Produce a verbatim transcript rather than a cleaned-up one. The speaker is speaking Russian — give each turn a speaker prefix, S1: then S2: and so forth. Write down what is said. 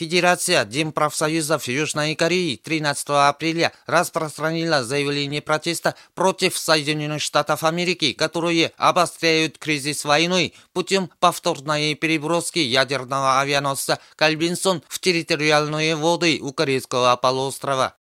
S1: Федерация Демпрофсоюзов Южной Кореи тринадцатого апреля распространила заявление протеста против Соединенных Штатов Америки, которые обостряют кризис войной путем повторной переброски ядерного авианосца «Кальвинсон» в территориальные воды у Корейского полуострова.